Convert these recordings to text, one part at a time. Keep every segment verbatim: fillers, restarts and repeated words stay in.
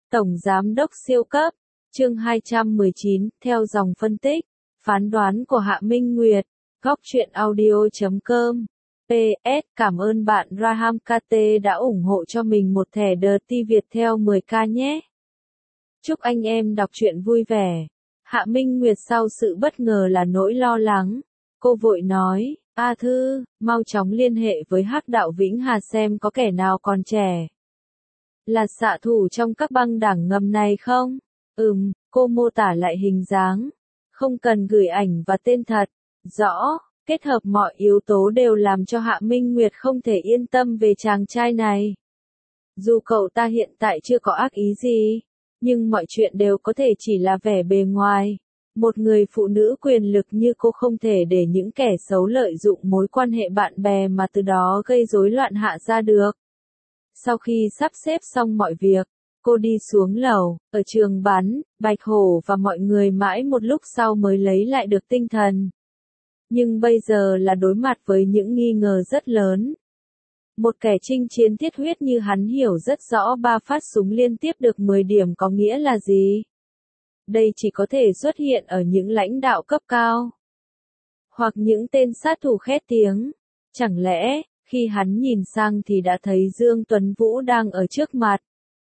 Tổng Giám đốc siêu cấp, chương hai trăm mười chín, theo dòng phân tích, phán đoán của Hạ Minh Nguyệt, góc truyện audio chấm com. pê ét Cảm ơn bạn Raham ca tê đã ủng hộ cho mình một thẻ đờ ti Việt theo mười k nhé. Chúc anh em đọc truyện vui vẻ. Hạ Minh Nguyệt sau sự bất ngờ là nỗi lo lắng. Cô vội nói, A Thư, mau chóng liên hệ với Hắc đạo Vĩnh Hà xem có kẻ nào còn trẻ. Là xạ thủ trong các băng đảng ngầm này không? Ừm, cô mô tả lại hình dáng. Không cần gửi ảnh và tên thật. Rõ, kết hợp mọi yếu tố đều làm cho Hạ Minh Nguyệt không thể yên tâm về chàng trai này. Dù cậu ta hiện tại chưa có ác ý gì, nhưng mọi chuyện đều có thể chỉ là vẻ bề ngoài. Một người phụ nữ quyền lực như cô không thể để những kẻ xấu lợi dụng mối quan hệ bạn bè mà từ đó gây rối loạn Hạ gia được. Sau khi sắp xếp xong mọi việc, cô đi xuống lầu, ở trường bắn, Bạch Hổ và mọi người mãi một lúc sau mới lấy lại được tinh thần. Nhưng bây giờ là đối mặt với những nghi ngờ rất lớn. Một kẻ chinh chiến thiết huyết như hắn hiểu rất rõ ba phát súng liên tiếp được mười điểm có nghĩa là gì. Đây chỉ có thể xuất hiện ở những lãnh đạo cấp cao. Hoặc những tên sát thủ khét tiếng. Chẳng lẽ, khi hắn nhìn sang thì đã thấy Dương Tuấn Vũ đang ở trước mặt.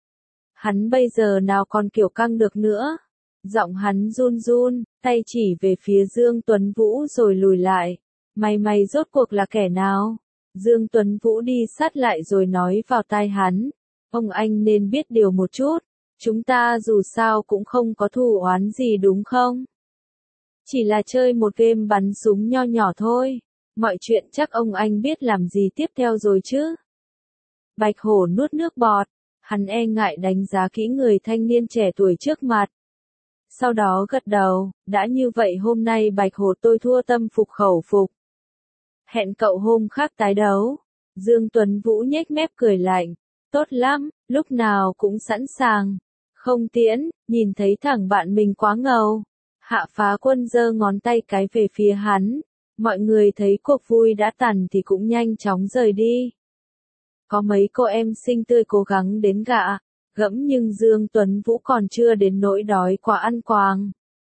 Hắn bây giờ nào còn kiểu căng được nữa. Giọng hắn run run, tay chỉ về phía Dương Tuấn Vũ rồi lùi lại. Mày mày rốt cuộc là kẻ nào? Dương Tuấn Vũ đi sát lại rồi nói vào tai hắn. Ông anh nên biết điều một chút. Chúng ta dù sao cũng không có thù oán gì đúng không? Chỉ là chơi một game bắn súng nho nhỏ thôi. Mọi chuyện chắc ông anh biết làm gì tiếp theo rồi chứ? Bạch Hổ nuốt nước bọt. Hắn e ngại đánh giá kỹ người thanh niên trẻ tuổi trước mặt. Sau đó gật đầu, đã như vậy hôm nay Bạch Hổ tôi thua tâm phục khẩu phục. Hẹn cậu hôm khác tái đấu. Dương Tuấn Vũ nhếch mép cười lạnh. Tốt lắm, lúc nào cũng sẵn sàng. Không tiễn, nhìn thấy thằng bạn mình quá ngầu. Hạ Phá Quân giơ ngón tay cái về phía hắn. Mọi người thấy cuộc vui đã tàn thì cũng nhanh chóng rời đi. Có mấy cô em xinh tươi cố gắng đến gạ, gẫm nhưng Dương Tuấn Vũ còn chưa đến nỗi đói quá ăn quàng.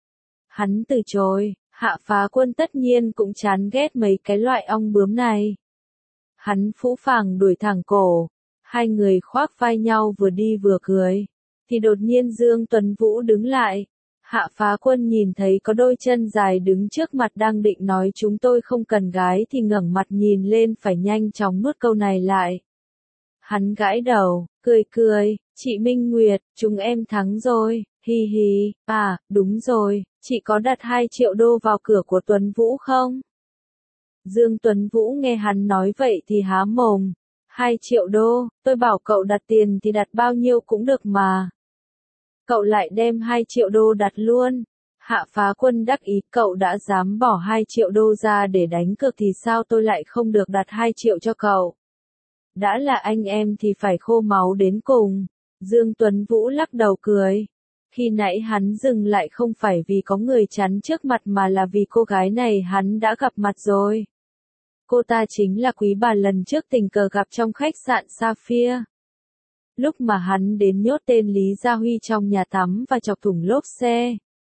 Hắn từ chối, Hạ Phá Quân tất nhiên cũng chán ghét mấy cái loại ong bướm này. Hắn phũ phàng đuổi thẳng cổ, hai người khoác vai nhau vừa đi vừa cười. Thì đột nhiên Dương Tuấn Vũ đứng lại. Hạ Phá Quân nhìn thấy có đôi chân dài đứng trước mặt đang định nói chúng tôi không cần gái thì ngẩng mặt nhìn lên phải nhanh chóng nuốt câu này lại. Hắn gãi đầu, cười cười, chị Minh Nguyệt, chúng em thắng rồi, hi hi, à, đúng rồi, chị có đặt hai triệu đô vào cửa của Tuấn Vũ không? Dương Tuấn Vũ nghe hắn nói vậy thì há mồm, hai triệu đô, tôi bảo cậu đặt tiền thì đặt bao nhiêu cũng được mà. Cậu lại đem hai triệu đô đặt luôn. Hạ Phá Quân đắc ý, cậu đã dám bỏ hai triệu đô ra để đánh cược thì sao tôi lại không được đặt hai triệu cho cậu. Đã là anh em thì phải khô máu đến cùng. Dương Tuấn Vũ lắc đầu cười. Khi nãy hắn dừng lại không phải vì có người chắn trước mặt mà là vì cô gái này hắn đã gặp mặt rồi. Cô ta chính là quý bà lần trước tình cờ gặp trong khách sạn Sapphire. Lúc mà hắn đến nhốt tên Lý Gia Huy trong nhà tắm và chọc thủng lốp xe.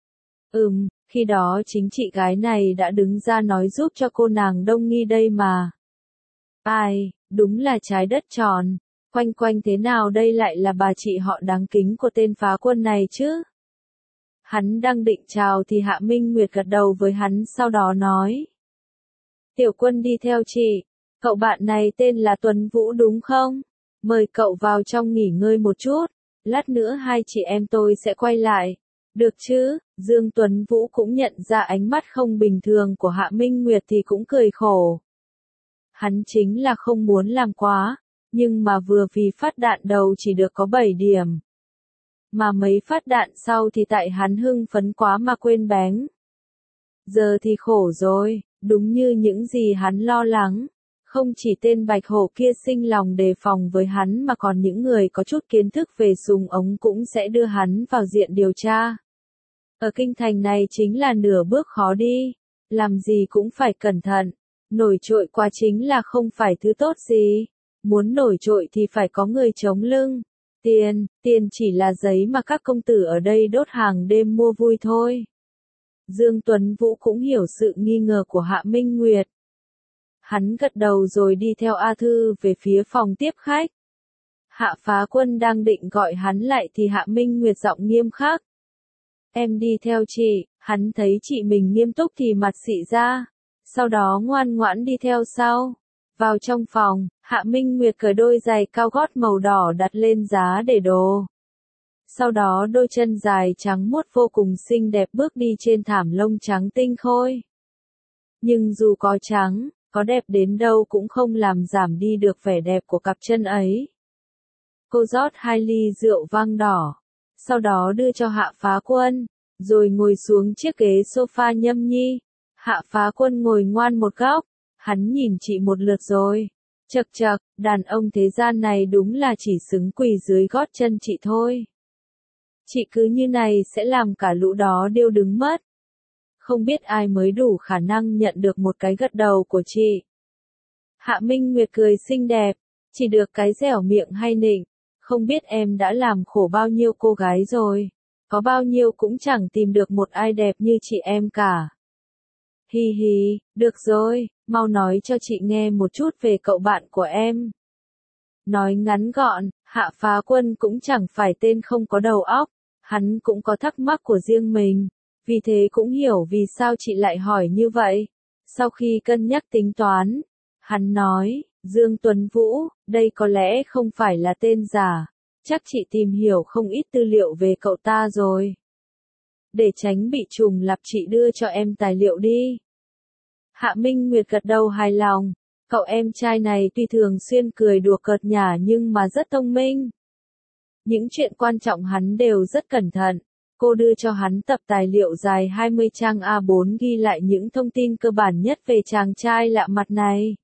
Ừm, khi đó chính chị gái này đã đứng ra nói giúp cho cô nàng đông nghi đây mà. Ai, đúng là trái đất tròn. Quanh quanh thế nào đây lại là bà chị họ đáng kính của tên Phá Quân này chứ? Hắn đang định chào thì Hạ Minh Nguyệt gật đầu với hắn sau đó nói. Tiểu Quân đi theo chị. Cậu bạn này tên là Tuấn Vũ đúng không? Mời cậu vào trong nghỉ ngơi một chút, lát nữa hai chị em tôi sẽ quay lại. Được chứ? Dương Tuấn Vũ cũng nhận ra ánh mắt không bình thường của Hạ Minh Nguyệt thì cũng cười khổ. Hắn chính là không muốn làm quá, nhưng mà vừa vì phát đạn đầu chỉ được có bảy điểm. Mà mấy phát đạn sau thì tại hắn hưng phấn quá mà quên bén. Giờ thì khổ rồi, đúng như những gì hắn lo lắng. Không chỉ tên Bạch Hổ kia sinh lòng đề phòng với hắn mà còn những người có chút kiến thức về súng ống cũng sẽ đưa hắn vào diện điều tra. Ở kinh thành này chính là nửa bước khó đi, làm gì cũng phải cẩn thận, nổi trội quá chính là không phải thứ tốt gì, muốn nổi trội thì phải có người chống lưng, Tiền, tiền chỉ là giấy mà các công tử ở đây đốt hàng đêm mua vui thôi. Dương Tuấn Vũ cũng hiểu sự nghi ngờ của Hạ Minh Nguyệt. Hắn gật đầu rồi đi theo A Thư về phía phòng tiếp khách. Hạ Phá Quân đang định gọi hắn lại thì Hạ Minh Nguyệt giọng nghiêm khắc. Em đi theo chị, hắn thấy chị mình nghiêm túc thì mặt xị ra, sau đó ngoan ngoãn đi theo sau. Vào trong phòng, Hạ Minh Nguyệt cởi đôi giày cao gót màu đỏ đặt lên giá để đồ. Sau đó đôi chân dài trắng muốt vô cùng xinh đẹp bước đi trên thảm lông trắng tinh khôi. Nhưng dù có trắng, có đẹp đến đâu cũng không làm giảm đi được vẻ đẹp của cặp chân ấy. Cô rót hai ly rượu vang đỏ, sau đó đưa cho Hạ Phá Quân, rồi ngồi xuống chiếc ghế sofa nhâm nhi. Hạ Phá Quân ngồi ngoan một góc, hắn nhìn chị một lượt rồi. Chậc chậc, đàn ông thế gian này đúng là chỉ xứng quỳ dưới gót chân chị thôi. Chị cứ như này sẽ làm cả lũ đó điêu đứng mất. Không biết ai mới đủ khả năng nhận được một cái gật đầu của chị. Hạ Minh Nguyệt cười xinh đẹp, chỉ được cái dẻo miệng hay nịnh. Không biết em đã làm khổ bao nhiêu cô gái rồi. Có bao nhiêu cũng chẳng tìm được một ai đẹp như chị em cả. Hi hi, được rồi, mau nói cho chị nghe một chút về cậu bạn của em. Nói ngắn gọn, Hạ Phá Quân cũng chẳng phải tên không có đầu óc, hắn cũng có thắc mắc của riêng mình, vì thế cũng hiểu vì sao chị lại hỏi như vậy. Sau khi cân nhắc tính toán, hắn nói, Dương Tuấn Vũ, đây có lẽ không phải là tên giả, chắc chị tìm hiểu không ít tư liệu về cậu ta rồi. Để tránh bị trùng lặp chị đưa cho em tài liệu đi. Hạ Minh Nguyệt gật đầu hài lòng, cậu em trai này tuy thường xuyên cười đùa cợt nhả nhưng mà rất thông minh. Những chuyện quan trọng hắn đều rất cẩn thận. Cô đưa cho hắn tập tài liệu dài hai mươi trang A bốn ghi lại những thông tin cơ bản nhất về chàng trai lạ mặt này.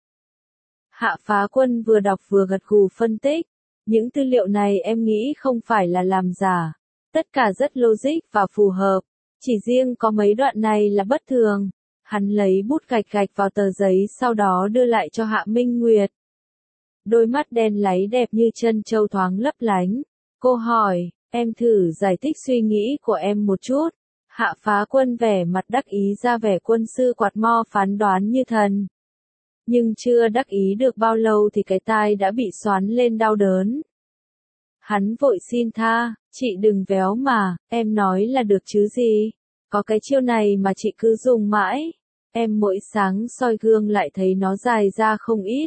Hạ Phá Quân vừa đọc vừa gật gù phân tích. Những tư liệu này em nghĩ không phải là làm giả. Tất cả rất logic và phù hợp. Chỉ riêng có mấy đoạn này là bất thường. Hắn lấy bút gạch gạch vào tờ giấy sau đó đưa lại cho Hạ Minh Nguyệt. Đôi mắt đen láy đẹp như chân châu thoáng lấp lánh. Cô hỏi, em thử giải thích suy nghĩ của em một chút. Hạ Phá Quân vẻ mặt đắc ý ra vẻ quân sư quạt mo phán đoán như thần. Nhưng chưa đắc ý được bao lâu thì cái tai đã bị xoắn lên đau đớn. Hắn vội xin tha, chị đừng véo mà, em nói là được chứ gì. Có cái chiêu này mà chị cứ dùng mãi. Em mỗi sáng soi gương lại thấy nó dài ra không ít.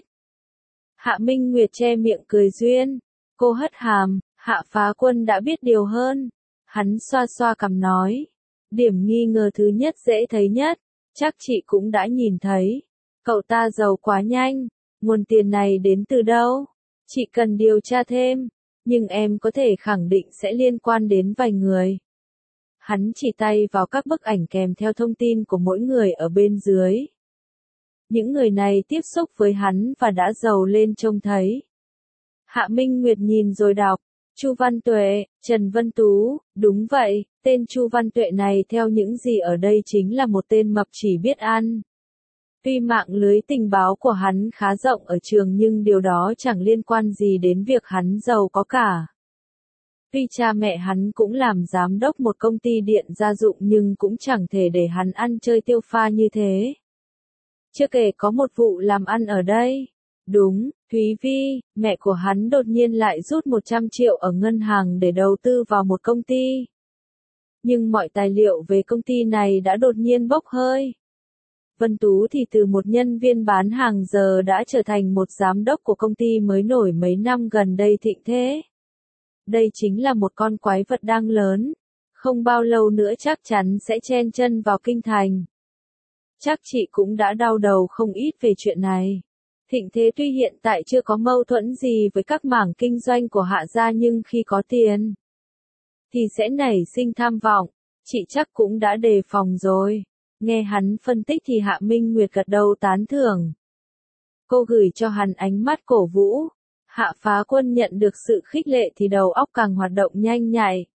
Hạ Minh Nguyệt che miệng cười duyên. Cô hất hàm, Hạ Phá Quân đã biết điều hơn. Hắn xoa xoa cằm nói. Điểm nghi ngờ thứ nhất dễ thấy nhất, chắc chị cũng đã nhìn thấy. Cậu ta giàu quá nhanh, nguồn tiền này đến từ đâu? Chị cần điều tra thêm, nhưng em có thể khẳng định sẽ liên quan đến vài người. Hắn chỉ tay vào các bức ảnh kèm theo thông tin của mỗi người ở bên dưới. Những người này tiếp xúc với hắn và đã giàu lên trông thấy. Hạ Minh Nguyệt nhìn rồi đọc. Chu Văn Tuệ, Trần Vân Tú, đúng vậy, tên Chu Văn Tuệ này theo những gì ở đây chính là một tên mập chỉ biết ăn. Tuy mạng lưới tình báo của hắn khá rộng ở trường nhưng điều đó chẳng liên quan gì đến việc hắn giàu có cả. Tuy cha mẹ hắn cũng làm giám đốc một công ty điện gia dụng nhưng cũng chẳng thể để hắn ăn chơi tiêu pha như thế. Chưa kể có một vụ làm ăn ở đây. Đúng, Thúy Vi, mẹ của hắn đột nhiên lại rút một trăm triệu ở ngân hàng để đầu tư vào một công ty. Nhưng mọi tài liệu về công ty này đã đột nhiên bốc hơi. Vân Tú thì từ một nhân viên bán hàng giờ đã trở thành một giám đốc của công ty mới nổi mấy năm gần đây thịnh thế. Đây chính là một con quái vật đang lớn. Không bao lâu nữa chắc chắn sẽ chen chân vào kinh thành. Chắc chị cũng đã đau đầu không ít về chuyện này. Thịnh thế tuy hiện tại chưa có mâu thuẫn gì với các mảng kinh doanh của Hạ gia nhưng khi có tiền, thì sẽ nảy sinh tham vọng. Chị chắc cũng đã đề phòng rồi. Nghe hắn phân tích thì Hạ Minh Nguyệt gật đầu tán thưởng. Cô gửi cho hắn ánh mắt cổ vũ. Hạ Phá Quân nhận được sự khích lệ thì đầu óc càng hoạt động nhanh nhạy.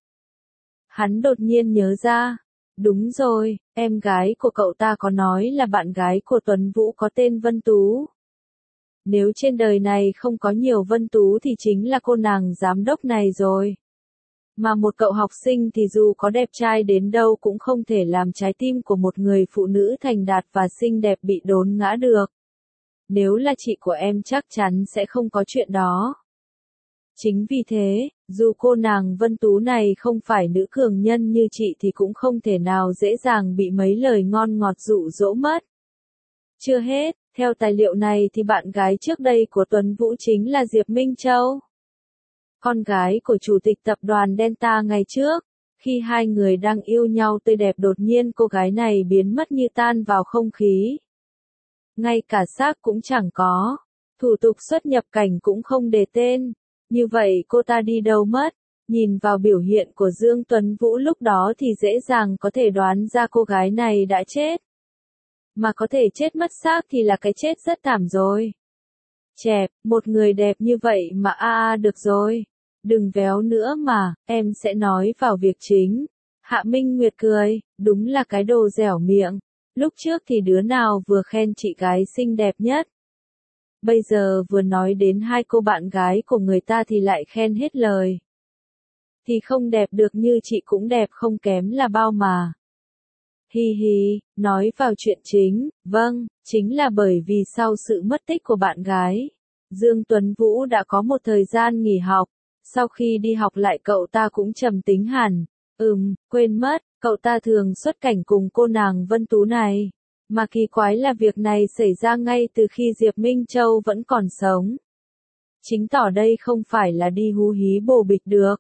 Hắn đột nhiên nhớ ra. Đúng rồi, em gái của cậu ta có nói là bạn gái của Tuấn Vũ có tên Vân Tú. Nếu trên đời này không có nhiều Vân Tú thì chính là cô nàng giám đốc này rồi. Mà một cậu học sinh thì dù có đẹp trai đến đâu cũng không thể làm trái tim của một người phụ nữ thành đạt và xinh đẹp bị đốn ngã được. Nếu là chị của em chắc chắn sẽ không có chuyện đó. Chính vì thế, dù cô nàng Vân Tú này không phải nữ cường nhân như chị thì cũng không thể nào dễ dàng bị mấy lời ngon ngọt dụ dỗ mất. Chưa hết, theo tài liệu này thì bạn gái trước đây của Tuấn Vũ chính là Diệp Minh Châu. Con gái của chủ tịch tập đoàn Delta ngày trước, khi hai người đang yêu nhau tươi đẹp đột nhiên cô gái này biến mất như tan vào không khí. Ngay cả xác cũng chẳng có, thủ tục xuất nhập cảnh cũng không đề tên, như vậy cô ta đi đâu mất? Nhìn vào biểu hiện của Dương Tuấn Vũ lúc đó thì dễ dàng có thể đoán ra cô gái này đã chết. Mà có thể chết mất xác thì là cái chết rất thảm rồi. Chẹp, một người đẹp như vậy mà a à, à được rồi. Đừng véo nữa mà, em sẽ nói vào việc chính. Hạ Minh Nguyệt cười, đúng là cái đồ dẻo miệng. Lúc trước thì đứa nào vừa khen chị gái xinh đẹp nhất. Bây giờ vừa nói đến hai cô bạn gái của người ta thì lại khen hết lời. Thì không đẹp được như chị cũng đẹp không kém là bao mà. Hi hi, nói vào chuyện chính, vâng, chính là bởi vì sau sự mất tích của bạn gái, Dương Tuấn Vũ đã có một thời gian nghỉ học, sau khi đi học lại cậu ta cũng trầm tính hẳn, ừm, quên mất, cậu ta thường xuất cảnh cùng cô nàng Vân Tú này, mà kỳ quái là việc này xảy ra ngay từ khi Diệp Minh Châu vẫn còn sống. Chính tỏ đây không phải là đi hú hí bồ bịch được,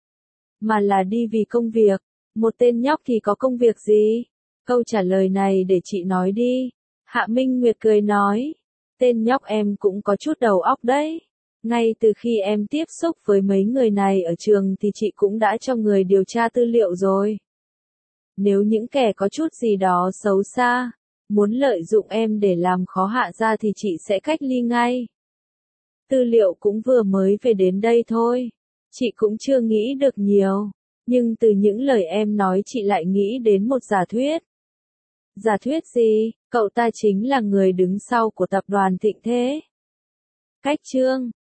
mà là đi vì công việc, một tên nhóc thì có công việc gì? Câu trả lời này để chị nói đi. Hạ Minh Nguyệt cười nói. Tên nhóc em cũng có chút đầu óc đấy. Ngay từ khi em tiếp xúc với mấy người này ở trường thì chị cũng đã cho người điều tra tư liệu rồi. Nếu những kẻ có chút gì đó xấu xa, muốn lợi dụng em để làm khó Hạ gia thì chị sẽ cách ly ngay. Tư liệu cũng vừa mới về đến đây thôi. Chị cũng chưa nghĩ được nhiều. Nhưng từ những lời em nói chị lại nghĩ đến một giả thuyết. Giả thuyết gì? Cậu ta chính là người đứng sau của tập đoàn Thịnh Thế. Cách chương